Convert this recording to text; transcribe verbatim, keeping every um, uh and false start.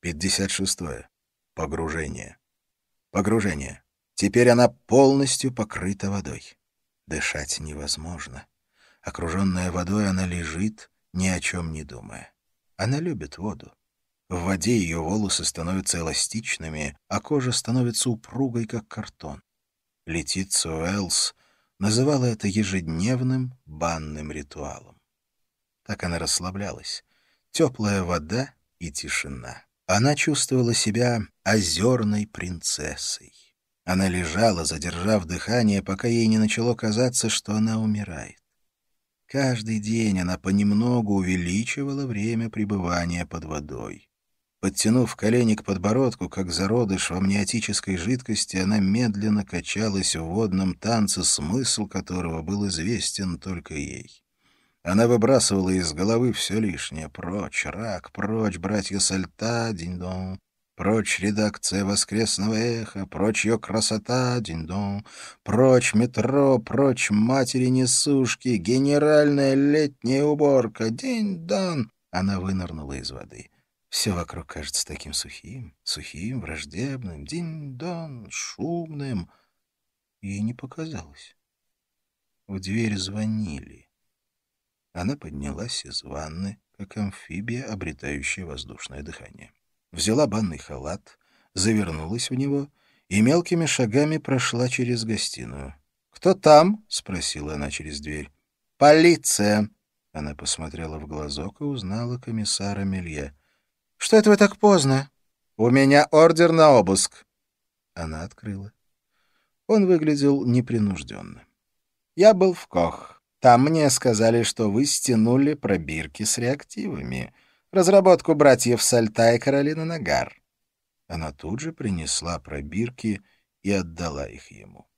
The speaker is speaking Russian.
Пятьдесят шестое. Погружение. Погружение. Теперь она полностью покрыта водой. Дышать невозможно. Окруженная водой, она лежит, ни о чем не думая. Она любит воду. В воде ее волосы становятся эластичными, а кожа становится упругой, как картон. Летиция Уэллс называла это ежедневным банным ритуалом. Так она расслаблялась. Теплая вода и тишина. Она чувствовала себя озерной принцессой. Она лежала, задержав дыхание, пока ей не начало казаться, что она умирает. Каждый день она понемногу увеличивала время пребывания под водой. Подтянув колени к подбородку, как зародыш в амниотической жидкости, она медленно качалась в водном танце, смысл которого был известен только ей. Она выбрасывала из головы все лишнее. Прочь рак, прочь братья Сальта, динь-дон. Прочь редакция «Воскресного эха», прочь ее красота, динь-дон. Прочь метро, прочь матери-несушки, генеральная летняя уборка, динь-дон. Она вынырнула из воды. Все вокруг кажется таким сухим, сухим, враждебным, динь-дон, шумным. Ей не показалось. В дверь звонили. Она поднялась из ванны, как амфибия, обретающая воздушное дыхание. Взяла банный халат, завернулась в него и мелкими шагами прошла через гостиную. «Кто там?» — спросила она через дверь. «Полиция!» Она посмотрела в глазок и узнала комиссара Мелье. «Что это вы так поздно?» «У меня ордер на обыск». Она открыла. Он выглядел непринужденно. «Я был в Кох. Там мне сказали, что вы стянули пробирки с реактивами. Разработку братьев Сальта и Каролина Нагар». Она тут же принесла пробирки и отдала их ему.